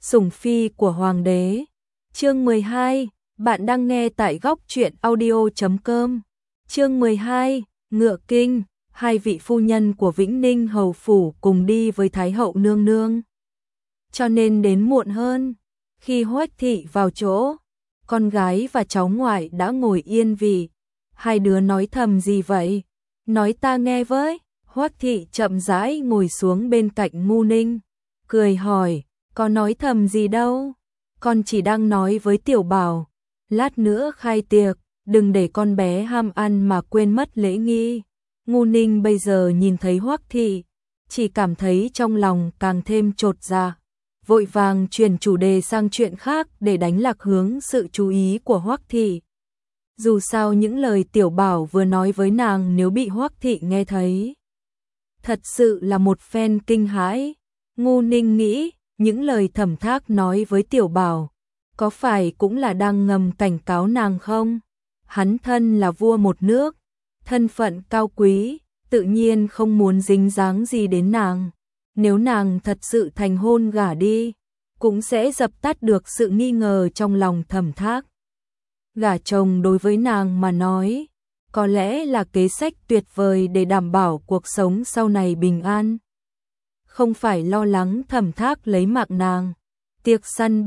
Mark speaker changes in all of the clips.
Speaker 1: Sủng phi của hoàng đế. Chương 12, bạn đang nghe tại góc truyện audio.com. Chương 12, ngựa kinh, hai vị phu nhân của Vĩnh Ninh hầu phủ cùng đi với Thái hậu nương nương. Cho nên đến muộn hơn, khi Hoắc thị vào chỗ, con gái và cháu ngoại đã ngồi yên vị. Hai đứa nói thầm gì vậy? Nói ta nghe với. Hoắc thị chậm rãi ngồi xuống bên cạnh Ngu Ninh, cười hỏi, có nói thầm gì đâu, con chỉ đang nói với Tiểu Bảo, lát nữa khai tiệc, đừng để con bé ham ăn mà quên mất lễ nghi. Ngu Ninh bây giờ nhìn thấy Hoắc thị, chỉ cảm thấy trong lòng càng thêm chột dạ, vội vàng chuyển chủ đề sang chuyện khác để đánh lạc hướng sự chú ý của Hoắc thị. Dù sao những lời Tiểu Bảo vừa nói với nàng nếu bị Hoắc thị nghe thấy, thật sự là một phen kinh hãi. Ngu Ninh nghĩ, những lời Thẩm Thác nói với Tiểu Bảo, có phải cũng là đang ngầm cảnh cáo nàng không? Hắn thân là vua một nước, thân phận cao quý, tự nhiên không muốn dính dáng gì đến nàng. Nếu nàng thật sự thành hôn gả đi, cũng sẽ dập tắt được sự nghi ngờ trong lòng Thẩm Thác. Gả chồng đối với nàng mà nói, có lẽ là kế sách tuyệt vời để đảm bảo cuộc sống sau này bình an. Không phải lo lắng Thẩm Thác lấy mạng nàng. Tiệc săn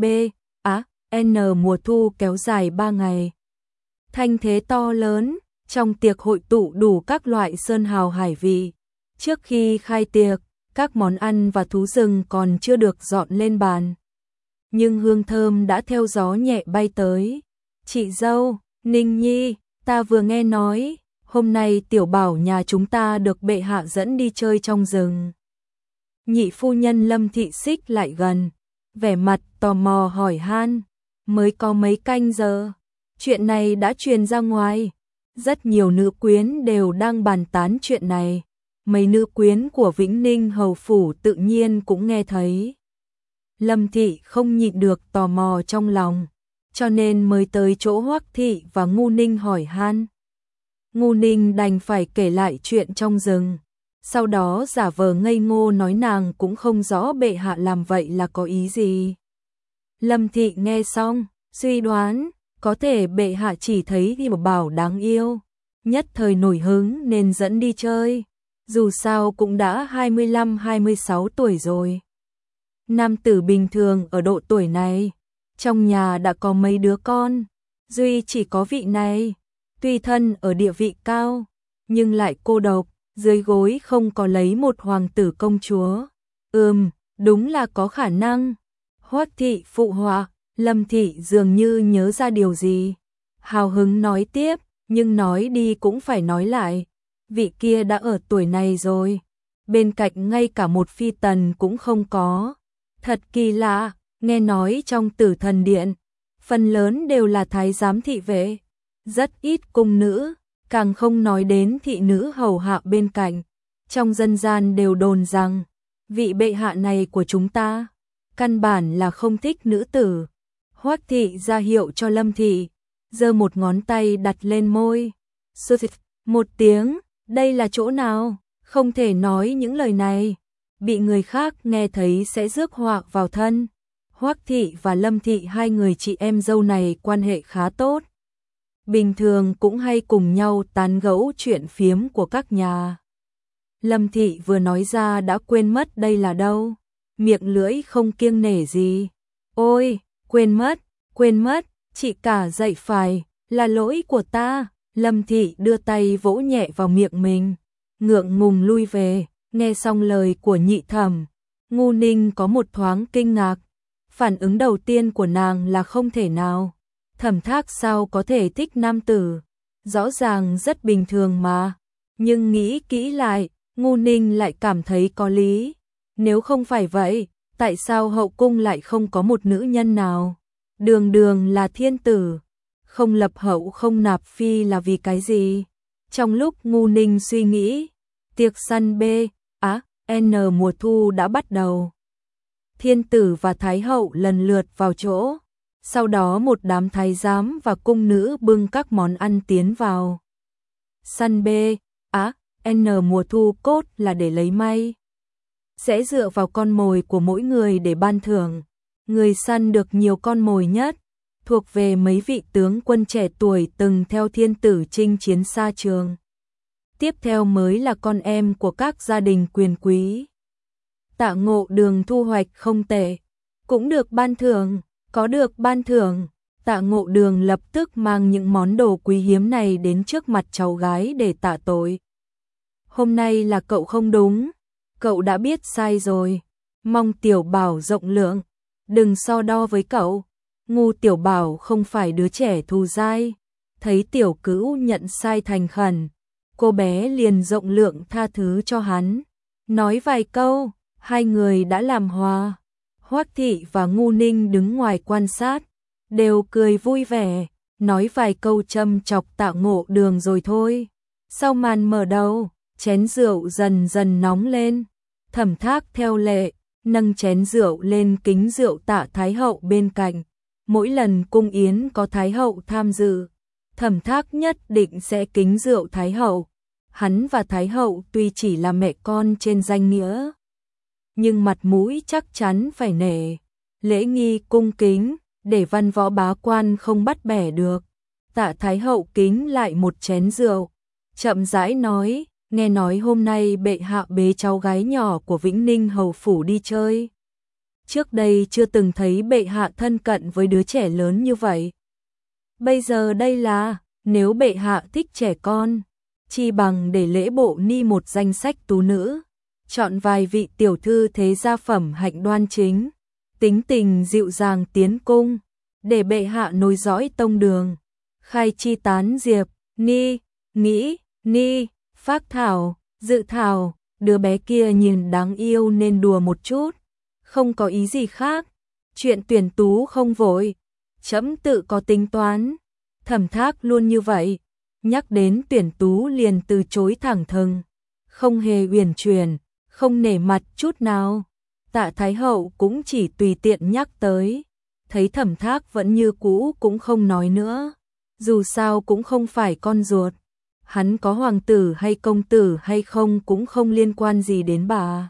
Speaker 1: N mùa thu kéo dài 3 ngày. Thanh thế to lớn, trong tiệc hội tụ đủ các loại sơn hào hải vị. Trước khi khai tiệc, các món ăn và thú rừng còn chưa được dọn lên bàn, nhưng hương thơm đã theo gió nhẹ bay tới. Chị dâu, Ninh Nhi, ta vừa nghe nói, hôm nay Tiểu Bảo nhà chúng ta được bệ hạ dẫn đi chơi trong rừng. Nhị phu nhân Lâm Thị xích lại gần, vẻ mặt tò mò hỏi han, mới có mấy canh giờ, chuyện này đã truyền ra ngoài, rất nhiều nữ quyến đều đang bàn tán chuyện này, mấy nữ quyến của Vĩnh Ninh hầu phủ tự nhiên cũng nghe thấy. Lâm Thị không nhịn được tò mò trong lòng, cho nên mới tới chỗ Hoắc thị và Ngu Ninh hỏi han. Ngu Ninh đành phải kể lại chuyện trong rừng, sau đó giả vờ ngây ngô nói nàng cũng không rõ bệ hạ làm vậy là có ý gì. Lâm Thị nghe xong, suy đoán, có thể bệ hạ chỉ thấy Tiểu Bảo đáng yêu, nhất thời nổi hứng nên dẫn đi chơi, dù sao cũng đã 25-26 tuổi rồi. Nam tử bình thường ở độ tuổi này, trong nhà đã có mấy đứa con, duy chỉ có vị này, tuy thân ở địa vị cao, nhưng lại cô độc, dưới gối không có lấy một hoàng tử công chúa. Đúng là có khả năng. Hoắc thị phụ họa, Lâm Thị dường như nhớ ra điều gì, hào hứng nói tiếp, nhưng nói đi cũng phải nói lại, vị kia đã ở tuổi này rồi, bên cạnh ngay cả một phi tần cũng không có. Thật kỳ lạ, nghe nói trong Tử Thần Điện, phần lớn đều là thái giám thị vệ, rất ít cung nữ, càng không nói đến thị nữ hầu hạ bên cạnh. Trong dân gian đều đồn rằng, vị bệ hạ này của chúng ta, căn bản là không thích nữ tử. Hoắc thị ra hiệu cho Lâm Thị, giơ một ngón tay đặt lên môi. Một tiếng, đây là chỗ nào? Không thể nói những lời này, bị người khác nghe thấy sẽ rước họa vào thân. Hoắc thị và Lâm Thị hai người chị em dâu này quan hệ khá tốt, bình thường cũng hay cùng nhau tán gẫu chuyện phiếm của các nhà. Lâm Thị vừa nói ra đã quên mất đây là đâu, miệng lưỡi không kiêng nể gì. Ôi, quên mất, chị cả dậy phải, là lỗi của ta. Lâm Thị đưa tay vỗ nhẹ vào miệng mình, ngượng ngùng lui về. Nghe xong lời của nhị thẩm, Ngu Ninh có một thoáng kinh ngạc, phản ứng đầu tiên của nàng là không thể nào. Thẩm Thác sao có thể thích nam tử, rõ ràng rất bình thường mà. Nhưng nghĩ kỹ lại, Ngu Ninh lại cảm thấy có lý. Nếu không phải vậy, tại sao hậu cung lại không có một nữ nhân nào? Đường đường là thiên tử, không lập hậu không nạp phi là vì cái gì? Trong lúc Ngu Ninh suy nghĩ, tiệc săn N mùa thu đã bắt đầu. Thiên tử và thái hậu lần lượt vào chỗ, sau đó một đám thái giám và cung nữ bưng các món ăn tiến vào. Săn N mùa thu cốt là để lấy may, sẽ dựa vào con mồi của mỗi người để ban thưởng. người săn được nhiều con mồi nhất, thuộc về mấy vị tướng quân trẻ tuổi từng theo thiên tử chinh chiến xa trường. Tiếp theo mới là con em của các gia đình quyền quý. Tạ Ngộ Đường thu hoạch không tệ, cũng được ban thưởng, có được ban thưởng. Tạ Ngộ Đường lập tức mang những món đồ quý hiếm này đến trước mặt cháu gái để tạ tội. Hôm nay là cậu không đúng, cậu đã biết sai rồi, mong Tiểu Bảo rộng lượng, đừng so đo với cậu. Ngu Tiểu Bảo không phải đứa trẻ thù dai, thấy Tiểu Cữu nhận sai thành khẩn, cô bé liền rộng lượng tha thứ cho hắn. Nói vài câu, hai người đã làm hòa. Hoắc Thị và Ngu Ninh đứng ngoài quan sát, đều cười vui vẻ, nói vài câu châm chọc Tạ Ngộ Đường rồi thôi. Sau màn mở đầu, chén rượu dần dần nóng lên. Thẩm Thác theo lệ, nâng chén rượu lên kính rượu Tạ Thái Hậu bên cạnh. Mỗi lần cung yến có Thái Hậu tham dự, Thẩm Thác nhất định sẽ kính rượu Thái Hậu. Hắn và Thái Hậu tuy chỉ là mẹ con trên danh nghĩa, nhưng mặt mũi chắc chắn phải nể, lễ nghi cung kính, để văn võ bá quan không bắt bẻ được. Tạ Thái Hậu kính lại một chén rượu, chậm rãi nói, nghe nói hôm nay bệ hạ bế cháu gái nhỏ của Vĩnh Ninh hầu phủ đi chơi. Trước đây chưa từng thấy bệ hạ thân cận với đứa trẻ lớn như vậy. Bây giờ đây là, nếu bệ hạ thích trẻ con, chi bằng để lễ bộ ni một danh sách tú nữ, chọn vài vị tiểu thư thế gia phẩm hạnh đoan chính, tính tình dịu dàng tiến cung, để bệ hạ nối dõi tông đường. Khai chi tán diệp, ni, nghĩ, ni, phác thảo, dự thảo, đứa bé kia nhìn đáng yêu nên đùa một chút, không có ý gì khác. Chuyện tuyển tú không vội, trẫm tự có tính toán. Thẩm Thác luôn như vậy, nhắc đến tuyển tú liền từ chối thẳng thừng, không hề uyển chuyển, không nể mặt chút nào. Tạ Thái Hậu cũng chỉ tùy tiện nhắc tới, thấy Thẩm Thác vẫn như cũ cũng không nói nữa, dù sao cũng không phải con ruột, hắn có hoàng tử hay công tử hay không cũng không liên quan gì đến bà.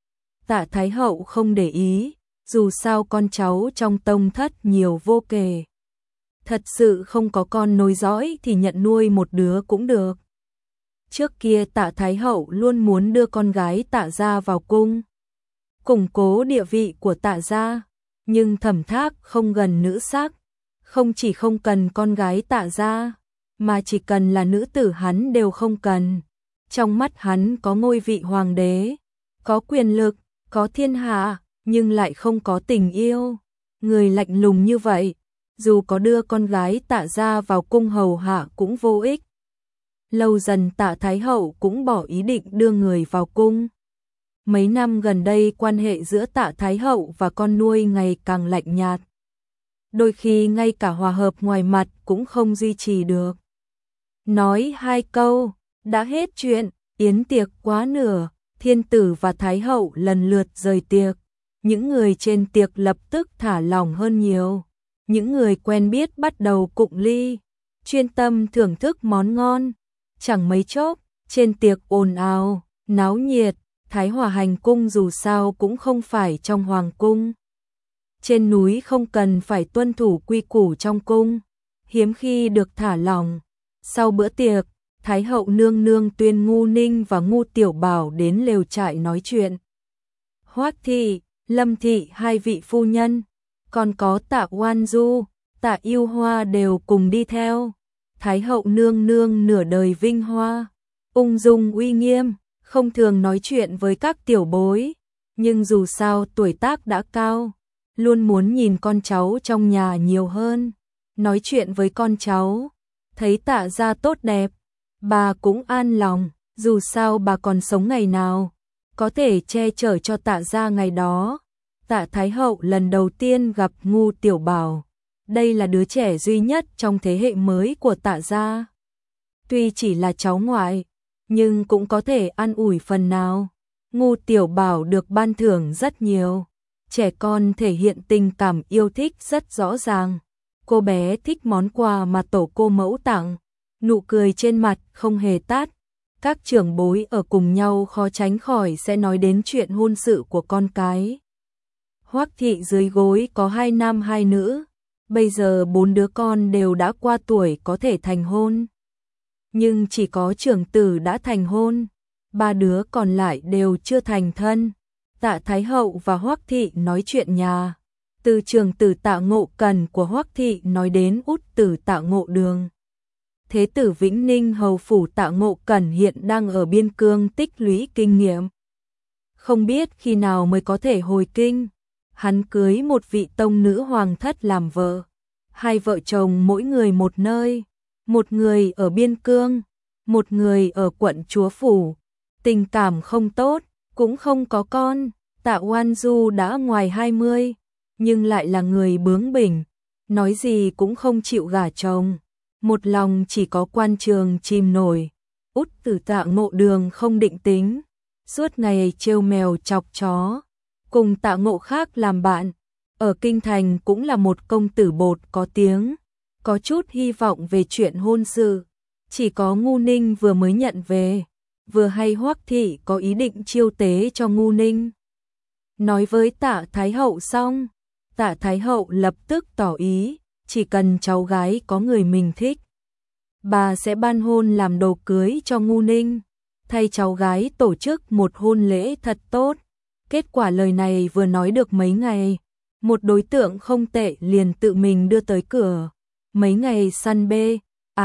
Speaker 1: Tạ Thái Hậu không để ý, dù sao con cháu trong tông thất nhiều vô kể. Thật sự không có con nối dõi thì nhận nuôi một đứa cũng được. Trước kia Tạ Thái Hậu luôn muốn đưa con gái Tạ gia vào cung, củng cố địa vị của Tạ gia, nhưng Thẩm Thác không gần nữ sắc, không chỉ không cần con gái Tạ gia, mà chỉ cần là nữ tử hắn đều không cần. Trong mắt hắn có ngôi vị hoàng đế, có quyền lực, có thiên hạ, nhưng lại không có tình yêu. Người lạnh lùng như vậy, dù có đưa con gái Tạ gia vào cung hầu hạ cũng vô ích. Lâu dần Tạ Thái Hậu cũng bỏ ý định đưa người vào cung. Mấy năm gần đây quan hệ giữa Tạ Thái Hậu và con nuôi ngày càng lạnh nhạt. Đôi khi ngay cả hòa hợp ngoài mặt cũng không duy trì được. Nói hai câu, đã hết chuyện, yến tiệc quá nửa, thiên tử và Thái Hậu lần lượt rời tiệc. Những người trên tiệc lập tức thả lỏng hơn nhiều. Những người quen biết bắt đầu cụng ly, chuyên tâm thưởng thức món ngon. Chẳng mấy chốc, trên tiệc ồn ào, náo nhiệt. Thái Hòa hành cung dù sao cũng không phải trong hoàng cung. Trên núi không cần phải tuân thủ quy củ trong cung, hiếm khi được thả lỏng. Sau bữa tiệc, Thái Hậu nương nương tuyên Ngu Ninh và Ngu Tiểu Bảo đến lều trại nói chuyện. Hoắc Thị, Lâm Thị hai vị phu nhân, còn có Tạ Oan Du, Tạ Yêu Hoa đều cùng đi theo. Thái Hậu nương nương nửa đời vinh hoa, ung dung uy nghiêm, không thường nói chuyện với các tiểu bối, nhưng dù sao tuổi tác đã cao, luôn muốn nhìn con cháu trong nhà nhiều hơn, nói chuyện với con cháu, thấy Tạ gia tốt đẹp, bà cũng an lòng, dù sao bà còn sống ngày nào, có thể che chở cho Tạ gia ngày đó. Tạ Thái Hậu lần đầu tiên gặp Ngu Tiểu Bảo, đây là đứa trẻ duy nhất trong thế hệ mới của Tạ gia. Tuy chỉ là cháu ngoại, nhưng cũng có thể an ủi phần nào. Ngu Tiểu Bảo được ban thưởng rất nhiều, trẻ con thể hiện tình cảm yêu thích rất rõ ràng. Cô bé thích món quà mà tổ cô mẫu tặng, nụ cười trên mặt không hề tắt. Các trưởng bối ở cùng nhau khó tránh khỏi sẽ nói đến chuyện hôn sự của con cái. Hoắc thị dưới gối có 2 nam 2 nữ, bây giờ 4 đứa con đều đã qua tuổi có thể thành hôn. Nhưng chỉ có trưởng tử đã thành hôn, 3 đứa còn lại đều chưa thành thân. Tạ Thái Hậu và Hoắc thị nói chuyện nhà, từ trưởng tử Tạ Ngộ Cần của Hoắc thị nói đến út tử Tạ Ngộ Đường. Thế tử Vĩnh Ninh hầu phủ Tạ Ngộ Cẩn hiện đang ở biên cương tích lũy kinh nghiệm. Không biết khi nào mới có thể hồi kinh. Hắn cưới một vị tông nữ hoàng thất làm vợ. Hai vợ chồng mỗi người một nơi, một người ở biên cương, một người ở quận chúa phủ. Tình cảm không tốt, cũng không có con. Tạ Oan Du đã ngoài 20, nhưng lại là người bướng bỉnh, nói gì cũng không chịu gả chồng. Một lòng chỉ có quan trường chìm nổi. Út tử Tạ Ngộ Đường không định tính, suốt ngày trêu mèo chọc chó, cùng Tạ Ngộ Khác làm bạn. Ở kinh thành cũng là một công tử bột có tiếng, có chút hy vọng về chuyện hôn sự. Chỉ có Ngu Ninh vừa mới nhận về, vừa hay Hoắc thị có ý định chiêu tế cho Ngu Ninh. Nói với Tạ Thái Hậu xong, Tạ Thái Hậu lập tức tỏ ý, chỉ cần cháu gái có người mình thích, bà sẽ ban hôn làm đồ cưới cho Ngu Ninh, thay cháu gái tổ chức một hôn lễ thật tốt. Kết quả lời này vừa nói được mấy ngày, một đối tượng không tệ liền tự mình đưa tới cửa. Mấy ngày săn bê,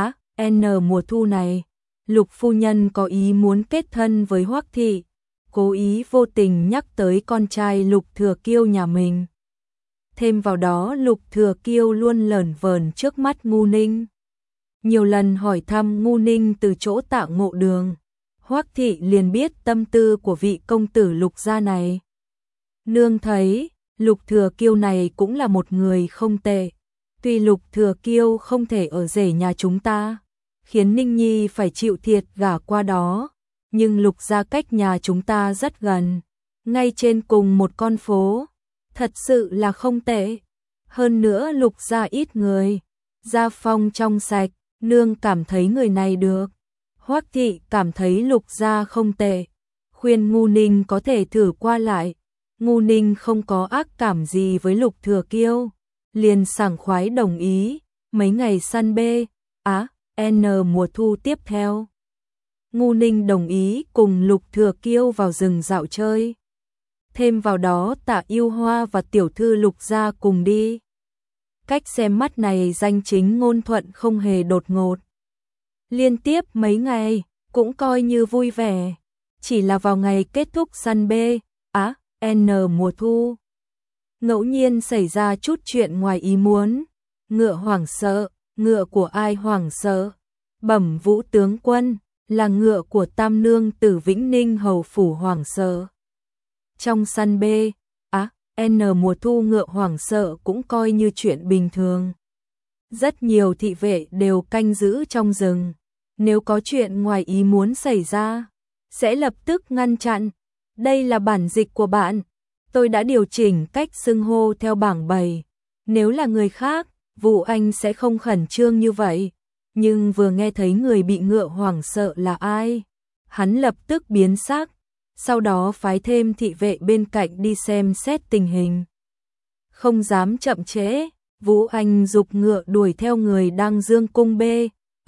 Speaker 1: N mùa thu này, Lục phu nhân có ý muốn kết thân với Hoắc thị, cố ý vô tình nhắc tới con trai Lục Thừa Kiêu nhà mình. Thêm vào đó Lục Thừa Kiêu luôn lởn vởn trước mắt Ngu Ninh. Nhiều lần hỏi thăm Ngu Ninh từ chỗ Tạ Ngộ Đường, Hoắc thị liền biết tâm tư của vị công tử Lục gia này. Nương thấy, Lục Thừa Kiêu này cũng là một người không tệ. Tuy Lục Thừa Kiêu không thể ở rể nhà chúng ta, khiến Ninh Nhi phải chịu thiệt gả qua đó, nhưng Lục gia cách nhà chúng ta rất gần, ngay trên cùng một con phố, thật sự là không tệ. Hơn nữa Lục gia ít người, gia phong trong sạch, nương cảm thấy người này được. Hoắc thị cảm thấy Lục gia không tệ, khuyên Ngu Ninh có thể thử qua lại. Ngu Ninh không có ác cảm gì với Lục Thừa Kiêu, liền sảng khoái đồng ý. Mấy ngày săn bê, N mùa thu tiếp theo, Ngu Ninh đồng ý cùng Lục Thừa Kiêu vào rừng dạo chơi. Thêm vào đó Tạ Yêu Hoa và tiểu thư Lục gia cùng đi. Cách xem mắt này danh chính ngôn thuận, không hề đột ngột. Liên tiếp mấy ngày, cũng coi như vui vẻ. Chỉ là vào ngày kết thúc săn bê, N mùa thu, ngẫu nhiên xảy ra chút chuyện ngoài ý muốn. Ngựa hoảng sợ, ngựa của ai hoảng sợ? Bẩm Vũ tướng quân, là ngựa của Tam nương tử Vĩnh Ninh hầu phủ hoảng sợ. Trong săn bê, N mùa thu ngựa hoảng sợ cũng coi như chuyện bình thường. Rất nhiều thị vệ đều canh giữ trong rừng, nếu có chuyện ngoài ý muốn xảy ra, sẽ lập tức ngăn chặn. Đây là bản dịch của bạn, tôi đã điều chỉnh cách xưng hô theo bảng 7. Nếu là người khác, Vũ Anh sẽ không khẩn trương như vậy, nhưng vừa nghe thấy người bị ngựa hoảng sợ là ai, hắn lập tức biến sắc, sau đó phái thêm thị vệ bên cạnh đi xem xét tình hình. Không dám chậm trễ, Vũ Anh giục ngựa đuổi theo người đang dương cung bê,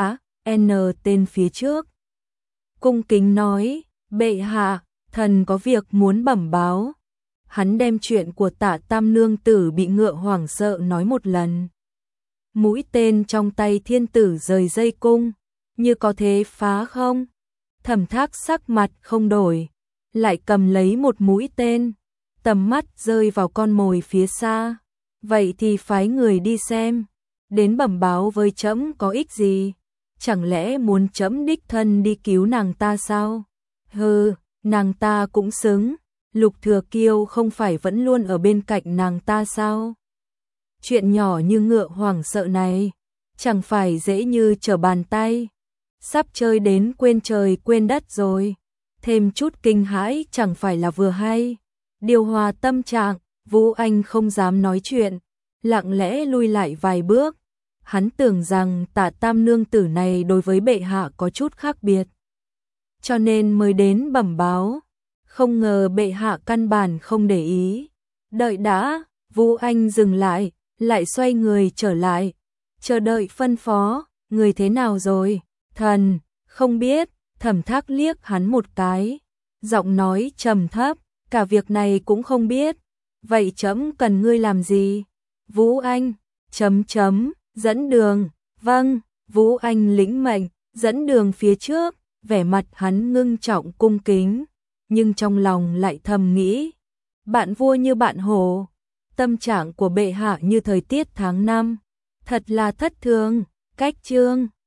Speaker 1: N tên phía trước. Cung kính nói, bệ hạ, thần có việc muốn bẩm báo. Hắn đem chuyện của Tạ Tam nương tử bị ngựa hoảng sợ nói một lần. Mũi tên trong tay thiên tử rời dây cung, như có thế phá không? Thẩm Thác sắc mặt không đổi, lại cầm lấy một mũi tên, tầm mắt rơi vào con mồi phía xa. Vậy thì phái người đi xem, đến bẩm báo với trẫm có ích gì? Chẳng lẽ muốn trẫm đích thân đi cứu nàng ta sao? Hừ, nàng ta cũng xứng, Lục Thừa Kiêu không phải vẫn luôn ở bên cạnh nàng ta sao? Chuyện nhỏ như ngựa hoảng sợ này, chẳng phải dễ như trở bàn tay. Sắp chơi đến quên trời quên đất rồi, thêm chút kinh hãi chẳng phải là vừa hay. Điều hòa tâm trạng, Vũ Anh không dám nói chuyện, lặng lẽ lui lại vài bước. Hắn tưởng rằng Tạ Tam nương tử này đối với bệ hạ có chút khác biệt, cho nên mới đến bẩm báo. Không ngờ bệ hạ căn bản không để ý, Đợi đã, Vũ Anh dừng lại xoay người trở lại, chờ đợi phân phó, người thế nào rồi? Thần, không biết, Thẩm Thác liếc hắn một cái, giọng nói trầm thấp, cả việc này cũng không biết, vậy trẫm cần ngươi làm gì? Vũ Anh, dẫn đường, vâng, Vũ Anh lĩnh mệnh, dẫn đường phía trước, vẻ mặt hắn ngưng trọng cung kính, nhưng trong lòng lại thầm nghĩ, bạn vua như bạn hổ, tâm trạng của bệ hạ như thời tiết tháng 5, thật là thất thường, cách chương